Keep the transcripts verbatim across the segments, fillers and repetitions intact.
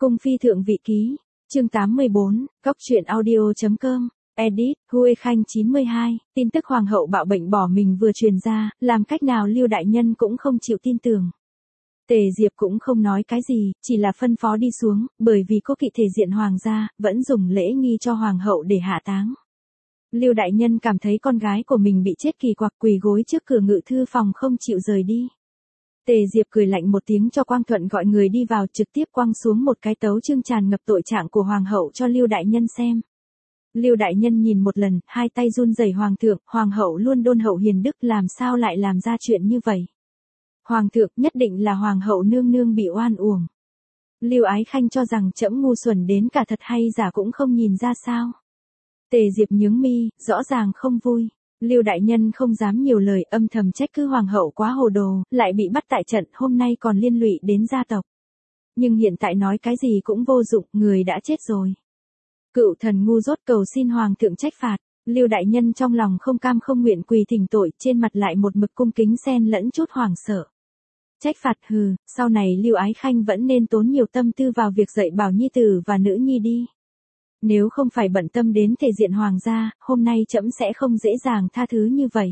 Cung phi thượng vị ký, chương tám mươi bốn, góc truyện audio chấm com, edit, Huê Khanh chín mươi hai, tin tức hoàng hậu bạo bệnh bỏ mình vừa truyền ra, làm cách nào Lưu đại nhân cũng không chịu tin tưởng. Tề Diệp cũng không nói cái gì, chỉ là phân phó đi xuống, bởi vì có kỵ thể diện hoàng gia, vẫn dùng lễ nghi cho hoàng hậu để hạ táng. Lưu đại nhân cảm thấy con gái của mình bị chết kỳ quặc, quỳ gối trước cửa ngự thư phòng không chịu rời đi. Tề Diệp cười lạnh một tiếng cho Quang Thuận gọi người đi vào, trực tiếp quăng xuống một cái tấu chương tràn ngập tội trạng của hoàng hậu cho Lưu đại nhân xem. Lưu đại nhân nhìn một lần, hai tay run rẩy, hoàng thượng, hoàng hậu luôn đôn hậu hiền đức, làm sao lại làm ra chuyện như vậy? Hoàng thượng, nhất định là hoàng hậu nương nương bị oan uổng. Lưu Ái Khanh cho rằng trẫm ngu xuẩn đến cả thật hay giả cũng không nhìn ra sao? Tề Diệp nhướng mi, rõ ràng không vui. Lưu đại nhân không dám nhiều lời, âm thầm trách cứ hoàng hậu quá hồ đồ, lại bị bắt tại trận, hôm nay còn liên lụy đến gia tộc. Nhưng hiện tại nói cái gì cũng vô dụng, người đã chết rồi. Cựu thần ngu dốt cầu xin hoàng thượng trách phạt. Lưu đại nhân trong lòng không cam không nguyện quỳ thỉnh tội, trên mặt lại một mực cung kính xen lẫn chút hoảng sợ. Trách phạt hừ, sau này Lưu Ái Khanh vẫn nên tốn nhiều tâm tư vào việc dạy bảo nhi tử và nữ nhi đi. Nếu không phải bận tâm đến thể diện hoàng gia, hôm nay trẫm sẽ không dễ dàng tha thứ như vậy.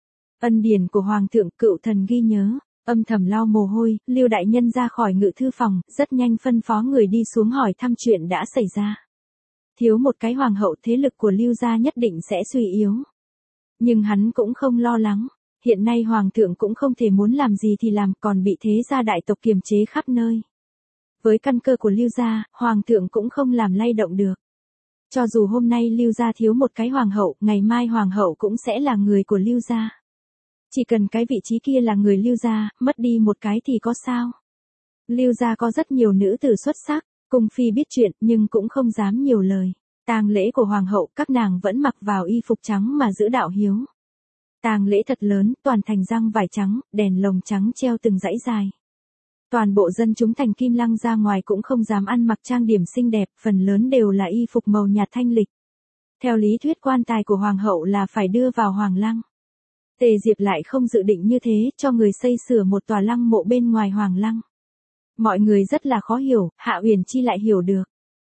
Ân điển của hoàng thượng, cựu thần ghi nhớ. Âm thầm lau mồ hôi, Lưu đại nhân ra khỏi ngự thư phòng, rất nhanh phân phó người đi xuống hỏi thăm chuyện đã xảy ra. Thiếu một cái hoàng hậu, thế lực của Lưu gia nhất định sẽ suy yếu. Nhưng hắn cũng không lo lắng. Hiện nay hoàng thượng cũng không thể muốn làm gì thì làm, còn bị thế gia đại tộc kiềm chế khắp nơi. Với căn cơ của Lưu gia, hoàng thượng cũng không làm lay động được. Cho dù hôm nay Lưu gia thiếu một cái hoàng hậu, ngày mai hoàng hậu cũng sẽ là người của Lưu gia. Chỉ cần cái vị trí kia là người Lưu gia, mất đi một cái thì có sao? Lưu gia có rất nhiều nữ tử xuất sắc, cung phi biết chuyện nhưng cũng không dám nhiều lời. Tang lễ của hoàng hậu, các nàng vẫn mặc vào y phục trắng mà giữ đạo hiếu. Tang lễ thật lớn, toàn thành răng vải trắng, đèn lồng trắng treo từng dãy dài. Toàn bộ dân chúng thành Kim Lăng ra ngoài cũng không dám ăn mặc trang điểm xinh đẹp, phần lớn đều là y phục màu nhạt thanh lịch. Theo lý thuyết quan tài của hoàng hậu là phải đưa vào hoàng lăng. Tề Diệp lại không dự định như thế, cho người xây sửa một tòa lăng mộ bên ngoài hoàng lăng. Mọi người rất là khó hiểu, Hạ Uyển Chi lại hiểu được.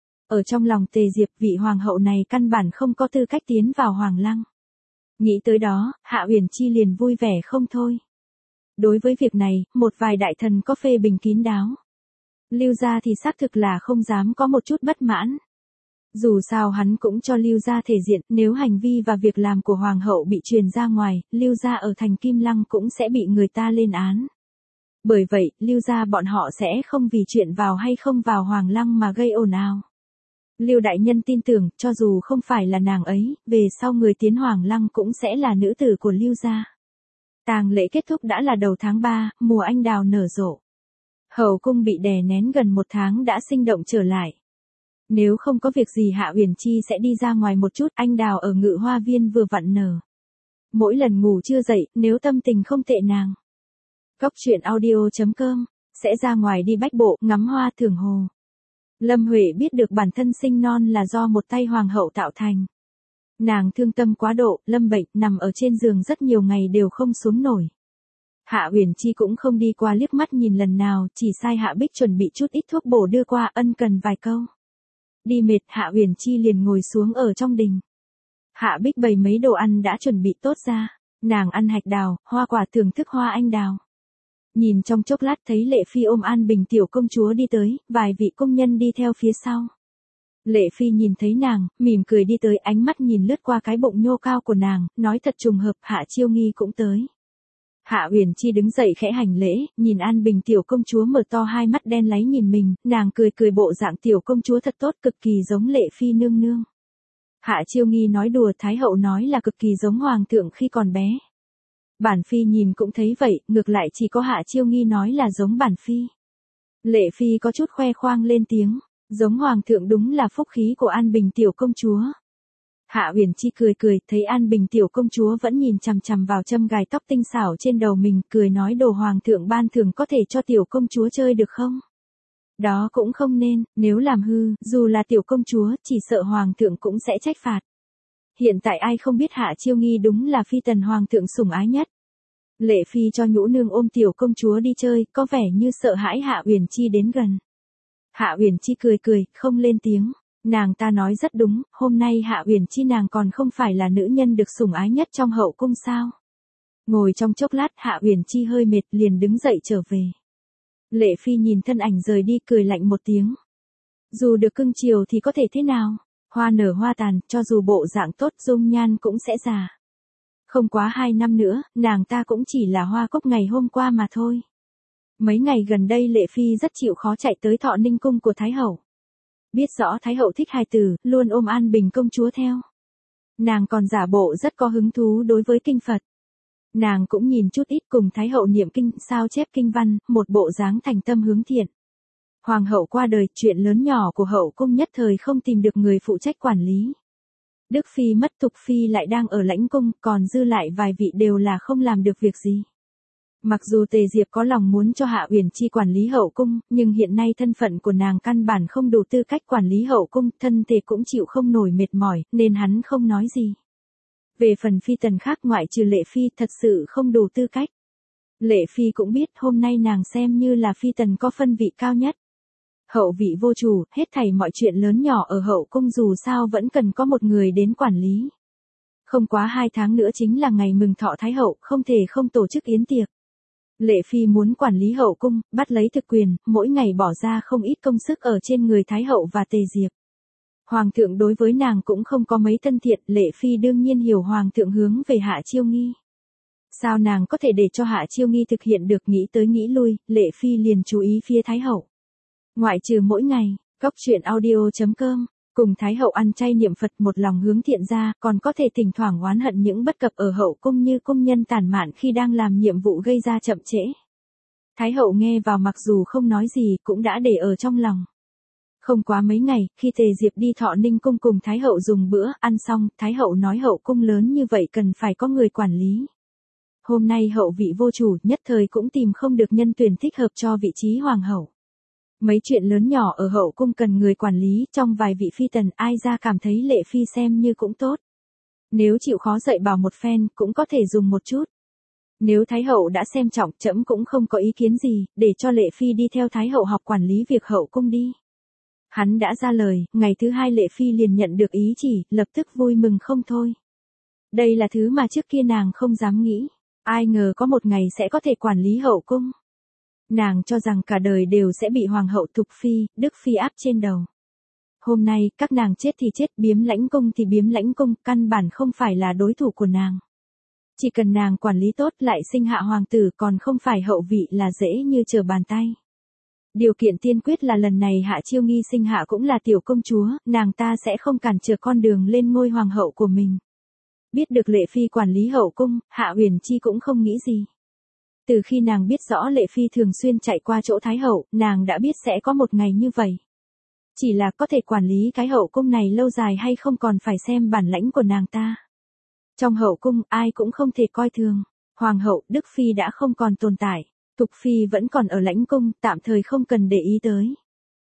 Ở trong lòng Tề Diệp, vị hoàng hậu này căn bản không có tư cách tiến vào hoàng lăng. Nghĩ tới đó, Hạ Uyển Chi liền vui vẻ không thôi. Đối với việc này, một vài đại thần có phê bình kín đáo. Lưu gia thì xác thực là không dám có một chút bất mãn. Dù sao hắn cũng cho Lưu gia thể diện, nếu hành vi và việc làm của hoàng hậu bị truyền ra ngoài, Lưu gia ở thành Kim Lăng cũng sẽ bị người ta lên án. Bởi vậy, Lưu gia bọn họ sẽ không vì chuyện vào hay không vào hoàng lăng mà gây ồn ào. Lưu đại nhân tin tưởng, cho dù không phải là nàng ấy, về sau người tiến hoàng lăng cũng sẽ là nữ tử của Lưu gia. Tang lễ kết thúc đã là đầu tháng ba, mùa anh đào nở rộ. Hậu cung bị đè nén gần một tháng đã sinh động trở lại. Nếu không có việc gì Hạ Uyển Chi sẽ đi ra ngoài một chút, anh đào ở Ngự Hoa Viên vừa vặn nở. Mỗi lần ngủ chưa dậy, nếu tâm tình không tệ nàng. Góc truyện audio chấm com, sẽ ra ngoài đi bách bộ, ngắm hoa thưởng hồ. Lâm Huệ biết được bản thân sinh non là do một tay hoàng hậu tạo thành. Nàng thương tâm quá độ, lâm bệnh, nằm ở trên giường rất nhiều ngày đều không xuống nổi. Hạ Uyển Chi cũng không đi qua liếc mắt nhìn lần nào, chỉ sai Hạ Bích chuẩn bị chút ít thuốc bổ đưa qua, ân cần vài câu. Đi mệt, Hạ Uyển Chi liền ngồi xuống ở trong đình. Hạ Bích bày mấy đồ ăn đã chuẩn bị tốt ra, nàng ăn hạch đào, hoa quả, thưởng thức hoa anh đào. Nhìn trong chốc lát thấy Lệ Phi ôm An Bình tiểu công chúa đi tới, vài vị công nhân đi theo phía sau. Lệ Phi nhìn thấy nàng, mỉm cười đi tới, ánh mắt nhìn lướt qua cái bụng nhô cao của nàng, nói thật trùng hợp, Hạ Chiêu Nghi cũng tới. Hạ Uyển Chi đứng dậy khẽ hành lễ, nhìn An Bình tiểu công chúa mở to hai mắt đen láy nhìn mình, nàng cười cười, bộ dạng tiểu công chúa thật tốt, cực kỳ giống Lệ Phi nương nương. Hạ Chiêu Nghi nói đùa, Thái hậu nói là cực kỳ giống hoàng thượng khi còn bé. Bản Phi nhìn cũng thấy vậy, ngược lại chỉ có Hạ Chiêu Nghi nói là giống bản Phi. Lệ Phi có chút khoe khoang lên tiếng, giống hoàng thượng đúng là phúc khí của An Bình tiểu công chúa. Hạ Uyển Chi cười cười, thấy An Bình tiểu công chúa vẫn nhìn chằm chằm vào châm gài tóc tinh xảo trên đầu mình, cười nói đồ hoàng thượng ban thưởng có thể cho tiểu công chúa chơi được không? Đó cũng không nên, nếu làm hư, dù là tiểu công chúa, chỉ sợ hoàng thượng cũng sẽ trách phạt. Hiện tại ai không biết Hạ Chiêu Nghi đúng là phi tần hoàng thượng sủng ái nhất. Lệ Phi cho nhũ nương ôm tiểu công chúa đi chơi, có vẻ như sợ hãi Hạ Uyển Chi đến gần. Hạ Uyển Chi cười cười, không lên tiếng. Nàng ta nói rất đúng, hôm nay Hạ Uyển Chi nàng còn không phải là nữ nhân được sủng ái nhất trong hậu cung sao. Ngồi trong chốc lát Hạ Uyển Chi hơi mệt liền đứng dậy trở về. Lệ Phi nhìn thân ảnh rời đi cười lạnh một tiếng. Dù được cưng chiều thì có thể thế nào, hoa nở hoa tàn, cho dù bộ dạng tốt dung nhan cũng sẽ già. Không quá hai năm nữa, nàng ta cũng chỉ là hoa cúc ngày hôm qua mà thôi. Mấy ngày gần đây Lệ Phi rất chịu khó chạy tới Thọ Ninh cung của Thái hậu. Biết rõ Thái hậu thích hài tử, luôn ôm An Bình công chúa theo. Nàng còn giả bộ rất có hứng thú đối với kinh Phật. Nàng cũng nhìn chút ít cùng Thái hậu niệm kinh, sao chép kinh văn, một bộ dáng thành tâm hướng thiện. Hoàng hậu qua đời, chuyện lớn nhỏ của hậu cung nhất thời không tìm được người phụ trách quản lý. Đức Phi mất, Thục Phi lại đang ở lãnh cung, còn dư lại vài vị đều là không làm được việc gì. Mặc dù Tề Diệp có lòng muốn cho Hạ Uyển Chi quản lý hậu cung, nhưng hiện nay thân phận của nàng căn bản không đủ tư cách quản lý hậu cung, thân thể cũng chịu không nổi mệt mỏi, nên hắn không nói gì. Về phần phi tần khác ngoại trừ Lệ Phi thật sự không đủ tư cách. Lệ Phi cũng biết hôm nay nàng xem như là phi tần có phân vị cao nhất. Hậu vị vô chủ, hết thảy mọi chuyện lớn nhỏ ở hậu cung dù sao vẫn cần có một người đến quản lý. Không quá hai tháng nữa chính là ngày mừng thọ Thái hậu, không thể không tổ chức yến tiệc. Lệ Phi muốn quản lý hậu cung, bắt lấy thực quyền, mỗi ngày bỏ ra không ít công sức ở trên người Thái hậu và Tề Diệp. Hoàng thượng đối với nàng cũng không có mấy thân thiện, Lệ Phi đương nhiên hiểu Hoàng thượng hướng về Hạ Chiêu Nghi. Sao nàng có thể để cho Hạ Chiêu Nghi thực hiện được, nghĩ tới nghĩ lui, Lệ Phi liền chú ý phía Thái hậu. Ngoại trừ mỗi ngày, Cóc truyện audio chấm com, cùng Thái hậu ăn chay niệm Phật một lòng hướng thiện ra, còn có thể thỉnh thoảng oán hận những bất cập ở hậu cung như cung nhân tàn mạn khi đang làm nhiệm vụ gây ra chậm trễ. Thái hậu nghe vào mặc dù không nói gì cũng đã để ở trong lòng. Không quá mấy ngày, khi Tề Diệp đi Thọ Ninh cung cùng Thái hậu dùng bữa, ăn xong, Thái hậu nói hậu cung lớn như vậy cần phải có người quản lý. Hôm nay hậu vị vô chủ, nhất thời cũng tìm không được nhân tuyển thích hợp cho vị trí hoàng hậu. Mấy chuyện lớn nhỏ ở hậu cung cần người quản lý, trong vài vị phi tần ai ra cảm thấy Lệ Phi xem như cũng tốt. Nếu chịu khó dạy bảo một phen, cũng có thể dùng một chút. Nếu Thái hậu đã xem trọng, trẫm cũng không có ý kiến gì, để cho Lệ Phi đi theo Thái hậu học quản lý việc hậu cung đi. Hắn đã ra lời, ngày thứ hai Lệ Phi liền nhận được ý chỉ, lập tức vui mừng không thôi. Đây là thứ mà trước kia nàng không dám nghĩ, ai ngờ có một ngày sẽ có thể quản lý hậu cung. Nàng cho rằng cả đời đều sẽ bị Hoàng hậu Thục Phi, Đức Phi áp trên đầu. Hôm nay, các nàng chết thì chết, biếm lãnh cung thì biếm lãnh cung, căn bản không phải là đối thủ của nàng. Chỉ cần nàng quản lý tốt lại sinh hạ hoàng tử, còn không phải hậu vị là dễ như trở bàn tay. Điều kiện tiên quyết là lần này Hạ Chiêu Nghi sinh hạ cũng là tiểu công chúa, nàng ta sẽ không cản trở con đường lên ngôi hoàng hậu của mình. Biết được Lệ Phi quản lý hậu cung, Hạ Uyển Chi cũng không nghĩ gì. Từ khi nàng biết rõ Lệ Phi thường xuyên chạy qua chỗ Thái hậu, nàng đã biết sẽ có một ngày như vậy. Chỉ là có thể quản lý cái hậu cung này lâu dài hay không còn phải xem bản lãnh của nàng ta. Trong hậu cung, ai cũng không thể coi thường. Hoàng hậu, Đức Phi đã không còn tồn tại. Thục Phi vẫn còn ở lãnh cung, tạm thời không cần để ý tới.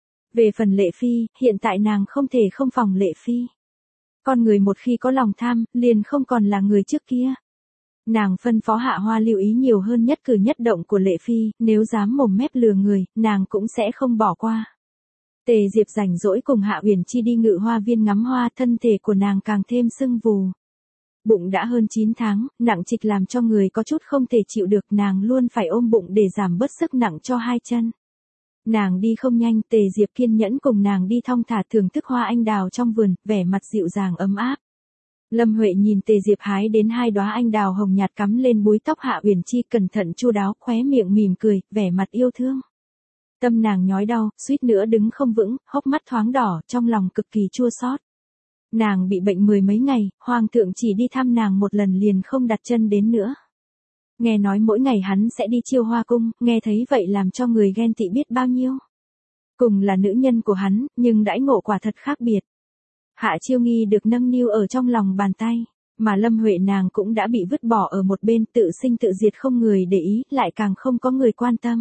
Về phần Lệ Phi, hiện tại nàng không thể không phòng Lệ Phi. Con người một khi có lòng tham, liền không còn là người trước kia. Nàng phân phó Hạ Hoa lưu ý nhiều hơn nhất cử nhất động của Lệ Phi, nếu dám mồm mép lừa người, nàng cũng sẽ không bỏ qua. Tề Diệp rảnh rỗi cùng Hạ Uyển Chi đi Ngự Hoa viên ngắm hoa, thân thể của nàng càng thêm sưng vù. Bụng đã hơn chín tháng, nặng trịch làm cho người có chút không thể chịu được, nàng luôn phải ôm bụng để giảm bớt sức nặng cho hai chân. Nàng đi không nhanh, Tề Diệp kiên nhẫn cùng nàng đi thong thả thưởng thức hoa anh đào trong vườn, vẻ mặt dịu dàng ấm áp. Lâm Huệ nhìn Tề Diệp hái đến hai đóa anh đào hồng nhạt cắm lên búi tóc Hạ Uyển Chi, cẩn thận chu đáo, khóe miệng mỉm cười, vẻ mặt yêu thương. Tâm nàng nhói đau, suýt nữa đứng không vững, hốc mắt thoáng đỏ, trong lòng cực kỳ chua xót. Nàng bị bệnh mười mấy ngày, Hoàng thượng chỉ đi thăm nàng một lần liền không đặt chân đến nữa. Nghe nói mỗi ngày hắn sẽ đi chiêu hoa cung, nghe thấy vậy làm cho người ghen tị biết bao nhiêu. Cùng là nữ nhân của hắn, nhưng đãi ngộ quả thật khác biệt. Hạ Chiêu Nghi được nâng niu ở trong lòng bàn tay, mà Lâm Huệ nàng cũng đã bị vứt bỏ ở một bên, tự sinh tự diệt, không người để ý, lại càng không có người quan tâm.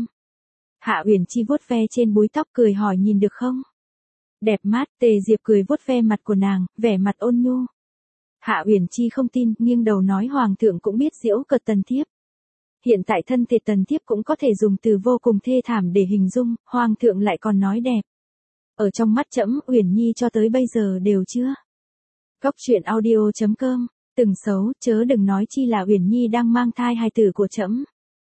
Hạ Uyển Chi vuốt ve trên búi tóc cười hỏi nhìn được không? Đẹp mắt, Tề Diệp cười vuốt ve mặt của nàng, vẻ mặt ôn nhu. Hạ Uyển Chi không tin, nghiêng đầu nói Hoàng thượng cũng biết giễu cợt tần thiếp. Hiện tại thân thể tần thiếp cũng có thể dùng từ vô cùng thê thảm để hình dung, Hoàng thượng lại còn nói đẹp. Ở trong mắt trẫm, Uyển Nhi cho tới bây giờ đều chưa. Cốc truyện audio chấm com, từng xấu, chớ đừng nói chi là Uyển Nhi đang mang thai hài tử của trẫm.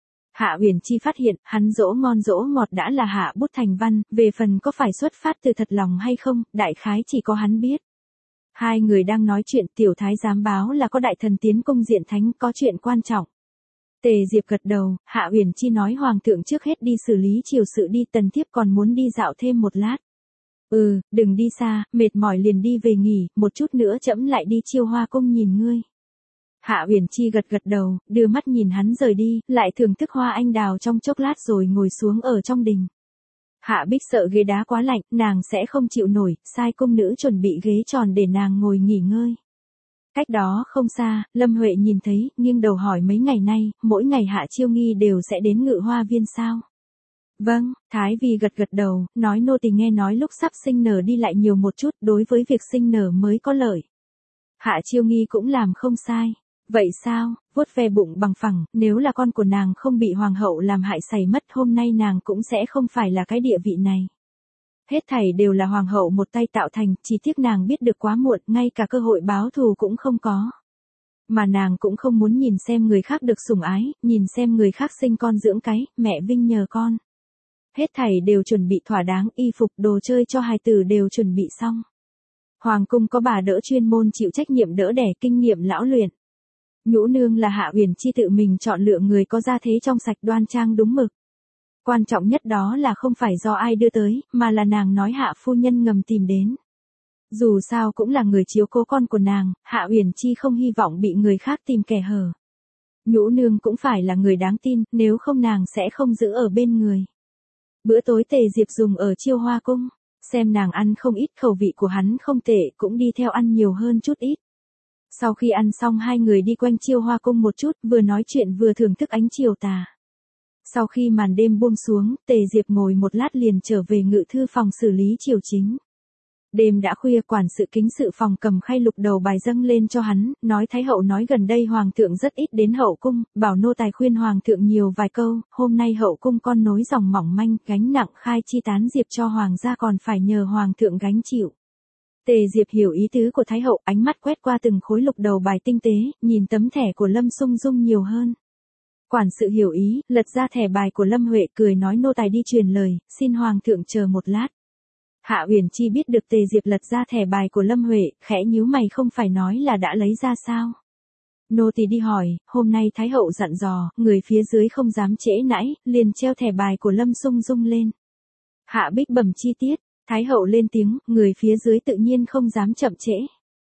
Hạ Uyển Chi phát hiện, hắn dỗ ngon dỗ ngọt đã là hạ bút thành văn, về phần có phải xuất phát từ thật lòng hay không, đại khái chỉ có hắn biết. Hai người đang nói chuyện, tiểu thái giám báo là có đại thần tiến cung diện thánh, có chuyện quan trọng. Tề Diệp gật đầu, Hạ Uyển Chi nói hoàng thượng trước hết đi xử lý triều sự đi, tần thiếp còn muốn đi dạo thêm một lát. Ừ, đừng đi xa, mệt mỏi liền đi về nghỉ, một chút nữa trẫm lại đi Chiêu Hoa cung nhìn ngươi. Hạ Uyển Chi gật gật đầu, đưa mắt nhìn hắn rời đi, lại thưởng thức hoa anh đào trong chốc lát rồi ngồi xuống ở trong đình. Hạ Bích sợ ghế đá quá lạnh, nàng sẽ không chịu nổi, sai cung nữ chuẩn bị ghế tròn để nàng ngồi nghỉ ngơi. Cách đó không xa, Lâm Huệ nhìn thấy, nghiêng đầu hỏi mấy ngày nay, mỗi ngày Hạ Chiêu Nghi đều sẽ đến Ngự Hoa Viên sao? Vâng, Thái Vi gật gật đầu, nói nô tỳ nghe nói lúc sắp sinh nở đi lại nhiều một chút, đối với việc sinh nở mới có lợi. Hạ Chiêu Nghi cũng làm không sai. Vậy sao, vuốt ve bụng bằng phẳng, nếu là con của nàng không bị hoàng hậu làm hại sảy mất hôm nay nàng cũng sẽ không phải là cái địa vị này. Hết thảy đều là hoàng hậu một tay tạo thành, chỉ tiếc nàng biết được quá muộn, ngay cả cơ hội báo thù cũng không có. Mà nàng cũng không muốn nhìn xem người khác được sủng ái, nhìn xem người khác sinh con dưỡng cái, mẹ vinh nhờ con. Hết thảy đều chuẩn bị thỏa đáng, y phục, đồ chơi cho hài tử đều chuẩn bị xong. Hoàng cung có bà đỡ chuyên môn chịu trách nhiệm đỡ đẻ, kinh nghiệm lão luyện. Nhũ nương là Hạ Uyển Chi tự mình chọn lựa người có gia thế trong sạch đoan trang đúng mực. Quan trọng nhất đó là không phải do ai đưa tới, mà là nàng nói Hạ phu nhân ngầm tìm đến. Dù sao cũng là người chiếu cố con của nàng, Hạ Uyển Chi không hy vọng bị người khác tìm kẻ hở. Nhũ nương cũng phải là người đáng tin, nếu không nàng sẽ không giữ ở bên người. Bữa tối Tề Diệp dùng ở Chiêu Hoa cung, xem nàng ăn không ít, khẩu vị của hắn không tệ, cũng đi theo ăn nhiều hơn chút ít. Sau khi ăn xong hai người đi quanh Chiêu Hoa cung một chút, vừa nói chuyện vừa thưởng thức ánh chiều tà. Sau khi màn đêm buông xuống, Tề Diệp ngồi một lát liền trở về ngự thư phòng xử lý triều chính. Đêm đã khuya, quản sự kính sự phòng cầm khay lục đầu bài dâng lên cho hắn, nói Thái hậu nói gần đây hoàng thượng rất ít đến hậu cung, bảo nô tài khuyên hoàng thượng nhiều vài câu, hôm nay hậu cung con nối dòng mỏng manh, gánh nặng khai chi tán diệp cho hoàng gia còn phải nhờ hoàng thượng gánh chịu. Tề Diệp hiểu ý tứ của Thái hậu, ánh mắt quét qua từng khối lục đầu bài tinh tế, nhìn tấm thẻ của Lâm Sung Dung nhiều hơn. Quản sự hiểu ý, lật ra thẻ bài của Lâm Huệ, cười nói nô tài đi truyền lời, xin hoàng thượng chờ một lát. Hạ Uyển Chi biết được Tề Diệp lật ra thẻ bài của Lâm Huệ, khẽ nhíu mày, không phải nói là đã lấy ra sao? Nô tỳ đi hỏi, hôm nay Thái hậu dặn dò, người phía dưới không dám trễ nãi, liền treo thẻ bài của Lâm Sung Dung lên. Hạ Bích bẩm chi tiết. Thái hậu lên tiếng, người phía dưới tự nhiên không dám chậm trễ.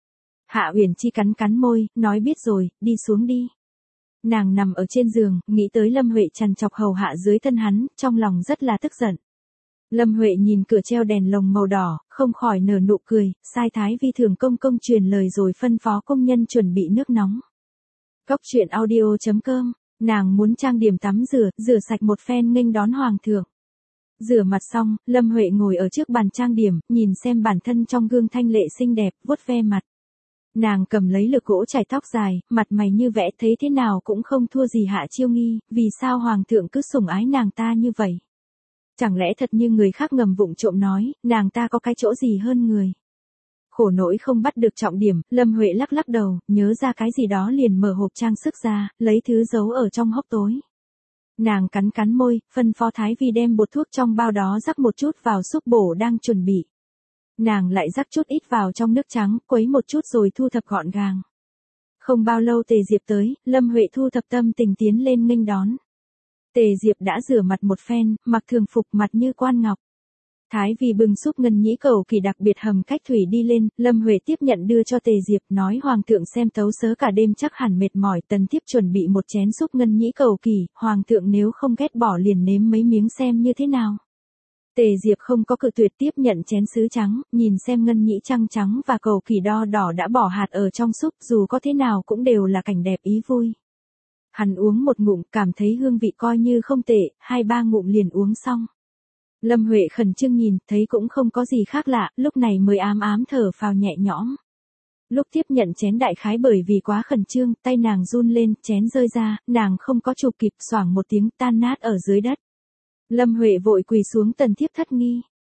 Hạ Uyển Chi cắn cắn môi, nói biết rồi, đi xuống đi. Nàng nằm ở trên giường, nghĩ tới Lâm Huệ trằn trọc hầu hạ dưới thân hắn, trong lòng rất là tức giận. Lâm Huệ nhìn cửa treo đèn lồng màu đỏ, không khỏi nở nụ cười, sai Thái Vi thường công công truyền lời rồi phân phó công nhân chuẩn bị nước nóng. Cốc truyện audio chấm com, nàng muốn trang điểm tắm rửa, rửa sạch một phen nghênh đón hoàng thượng. Rửa mặt xong, Lâm Huệ ngồi ở trước bàn trang điểm, nhìn xem bản thân trong gương thanh lệ xinh đẹp, vuốt ve mặt. Nàng cầm lấy lược gỗ chải tóc dài, mặt mày như vẽ, thấy thế nào cũng không thua gì Hạ Chiêu Nghi, vì sao hoàng thượng cứ sủng ái nàng ta như vậy? Chẳng lẽ thật như người khác ngầm vụng trộm nói, nàng ta có cái chỗ gì hơn người? Khổ nỗi không bắt được trọng điểm, Lâm Huệ lắc lắc đầu, nhớ ra cái gì đó liền mở hộp trang sức ra, lấy thứ giấu ở trong hốc tối. Nàng cắn cắn môi, phân phó Thái Vi đem bột thuốc trong bao đó rắc một chút vào súp bổ đang chuẩn bị. Nàng lại rắc chút ít vào trong nước trắng, quấy một chút rồi thu thập gọn gàng. Không bao lâu Tề Diệp tới, Lâm Huệ thu thập tâm tình tiến lên nghênh đón. Tề Diệp đã rửa mặt một phen, mặc thường phục, mặt như quan ngọc. Thái Vi bưng súp ngân nhĩ cầu kỳ đặc biệt hầm cách thủy đi lên, Lâm Huệ tiếp nhận đưa cho Tề Diệp, nói hoàng thượng xem tấu sớ cả đêm chắc hẳn mệt mỏi, tần thiếp chuẩn bị một chén súp ngân nhĩ cầu kỳ, hoàng thượng nếu không ghét bỏ liền nếm mấy miếng xem như thế nào. Tề Diệp không có cự tuyệt, tiếp nhận chén sứ trắng, nhìn xem ngân nhĩ trăng trắng và cầu kỳ đo đỏ đã bỏ hạt ở trong súp, dù có thế nào cũng đều là cảnh đẹp ý vui. Hắn uống một ngụm, cảm thấy hương vị coi như không tệ, hai ba ngụm liền uống xong. Lâm Huệ khẩn trương nhìn, thấy cũng không có gì khác lạ, lúc này mới ám ám thở phào nhẹ nhõm. Lúc tiếp nhận chén đại khái bởi vì quá khẩn trương, tay nàng run lên, chén rơi ra, nàng không có chụp kịp, xoảng một tiếng tan nát ở dưới đất. Lâm Huệ vội quỳ xuống, tần thiếp thất nghi.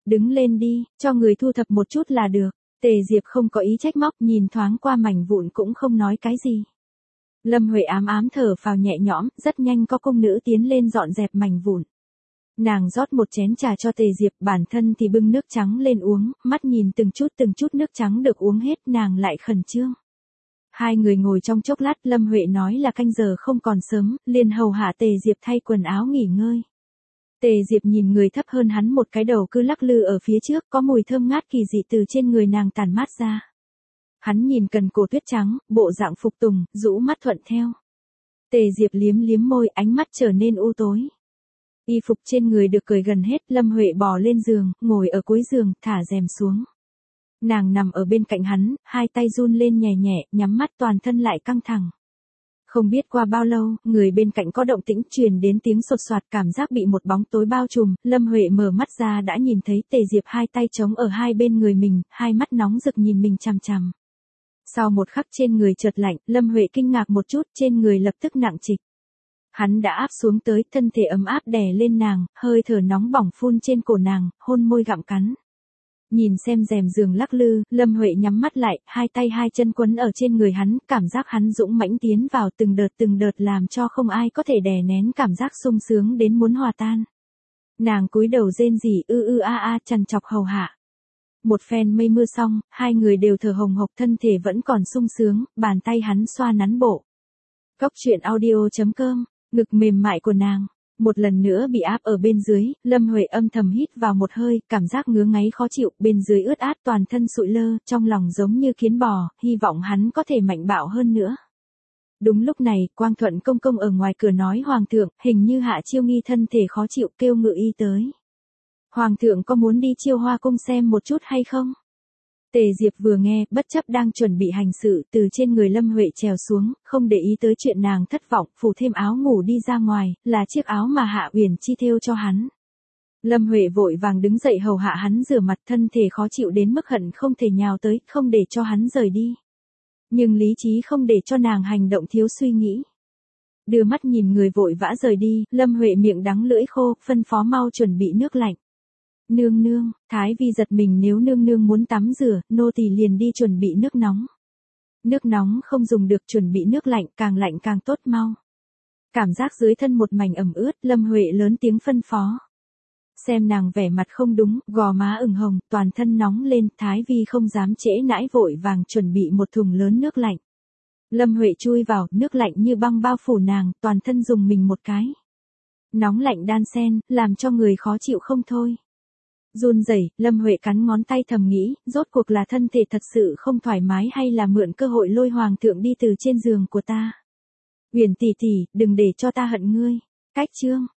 Đứng lên đi, cho người thu thập một chút là được. Tề Diệp không có ý trách móc, nhìn thoáng qua mảnh vụn cũng không nói cái gì. Lâm Huệ ám ám thở phào nhẹ nhõm, rất nhanh có công nữ tiến lên dọn dẹp mảnh vụn. Nàng rót một chén trà cho Tề Diệp, bản thân thì bưng nước trắng lên uống, mắt nhìn từng chút từng chút nước trắng được uống hết, nàng lại khẩn trương. Hai người ngồi trong chốc lát, Lâm Huệ nói là canh giờ không còn sớm, liền hầu hạ Tề Diệp thay quần áo nghỉ ngơi. Tề Diệp nhìn người thấp hơn hắn một cái đầu cứ lắc lư ở phía trước, có mùi thơm ngát kỳ dị từ trên người nàng tản mát ra. Hắn nhìn cần cổ tuyết trắng, bộ dạng phục tùng, rũ mắt thuận theo. Tề Diệp liếm liếm môi, ánh mắt trở nên u tối. Y phục trên người được cởi gần hết, Lâm Huệ bò lên giường, ngồi ở cuối giường, thả rèm xuống. Nàng nằm ở bên cạnh hắn, hai tay run lên nhẹ nhẹ, nhắm mắt toàn thân lại căng thẳng. Không biết qua bao lâu, người bên cạnh có động tĩnh truyền đến tiếng sột soạt, cảm giác bị một bóng tối bao trùm, Lâm Huệ mở mắt ra đã nhìn thấy Tề Diệp hai tay chống ở hai bên người mình, hai mắt nóng rực nhìn mình chằm chằm. Sau một khắc trên người chợt lạnh, Lâm Huệ kinh ngạc một chút, trên người lập tức nặng trịch. Hắn đã áp xuống tới, thân thể ấm áp đè lên nàng, hơi thở nóng bỏng phun trên cổ nàng, hôn môi gặm cắn. Nhìn xem rèm giường lắc lư, Lâm Huệ nhắm mắt lại, hai tay hai chân quấn ở trên người hắn, cảm giác hắn dũng mãnh tiến vào từng đợt từng đợt làm cho không ai có thể đè nén cảm giác sung sướng đến muốn hòa tan. Nàng cúi đầu rên rỉ ư ư a a trằn trọc hầu hạ. Một phen mây mưa xong, hai người đều thở hồng hộc, thân thể vẫn còn sung sướng, bàn tay hắn xoa nắn bộ. Cóc truyện audio chấm com, ngực mềm mại của nàng. Một lần nữa bị áp ở bên dưới, Lâm Huệ âm thầm hít vào một hơi, cảm giác ngứa ngáy khó chịu, bên dưới ướt át toàn thân sụi lơ, trong lòng giống như kiến bò, hy vọng hắn có thể mạnh bạo hơn nữa. Đúng lúc này, Quang Thuận công công ở ngoài cửa nói Hoàng thượng, hình như Hạ Chiêu Nghi thân thể khó chịu, kêu ngự y tới. Hoàng thượng có muốn đi Chiêu Hoa cung xem một chút hay không? Tề Diệp vừa nghe, bất chấp đang chuẩn bị hành sự, từ trên người Lâm Huệ trèo xuống, không để ý tới chuyện nàng thất vọng, phủ thêm áo ngủ đi ra ngoài, là chiếc áo mà Hạ Uyển Chi thêu cho hắn. Lâm Huệ vội vàng đứng dậy hầu hạ hắn rửa mặt, thân thể khó chịu đến mức hận không thể nhào tới, không để cho hắn rời đi. Nhưng lý trí không để cho nàng hành động thiếu suy nghĩ. Đưa mắt nhìn người vội vã rời đi, Lâm Huệ miệng đắng lưỡi khô, phân phó mau chuẩn bị nước lạnh. Nương nương, Thái Vi giật mình, nếu nương nương muốn tắm rửa, nô tỳ liền đi chuẩn bị nước nóng. Nước nóng không dùng được, chuẩn bị nước lạnh, càng lạnh càng tốt mau. Cảm giác dưới thân một mảnh ẩm ướt, Lâm Huệ lớn tiếng phân phó. Xem nàng vẻ mặt không đúng, gò má ửng hồng, toàn thân nóng lên, Thái Vi không dám trễ nãi vội vàng chuẩn bị một thùng lớn nước lạnh. Lâm Huệ chui vào, nước lạnh như băng bao phủ nàng, toàn thân dùng mình một cái. Nóng lạnh đan xen, làm cho người khó chịu không thôi. Run rẩy, Lâm Huệ cắn ngón tay thầm nghĩ, rốt cuộc là thân thể thật sự không thoải mái hay là mượn cơ hội lôi Hoàng thượng đi từ trên giường của ta. Uyển tỷ tỷ, đừng để cho ta hận ngươi. Cách chương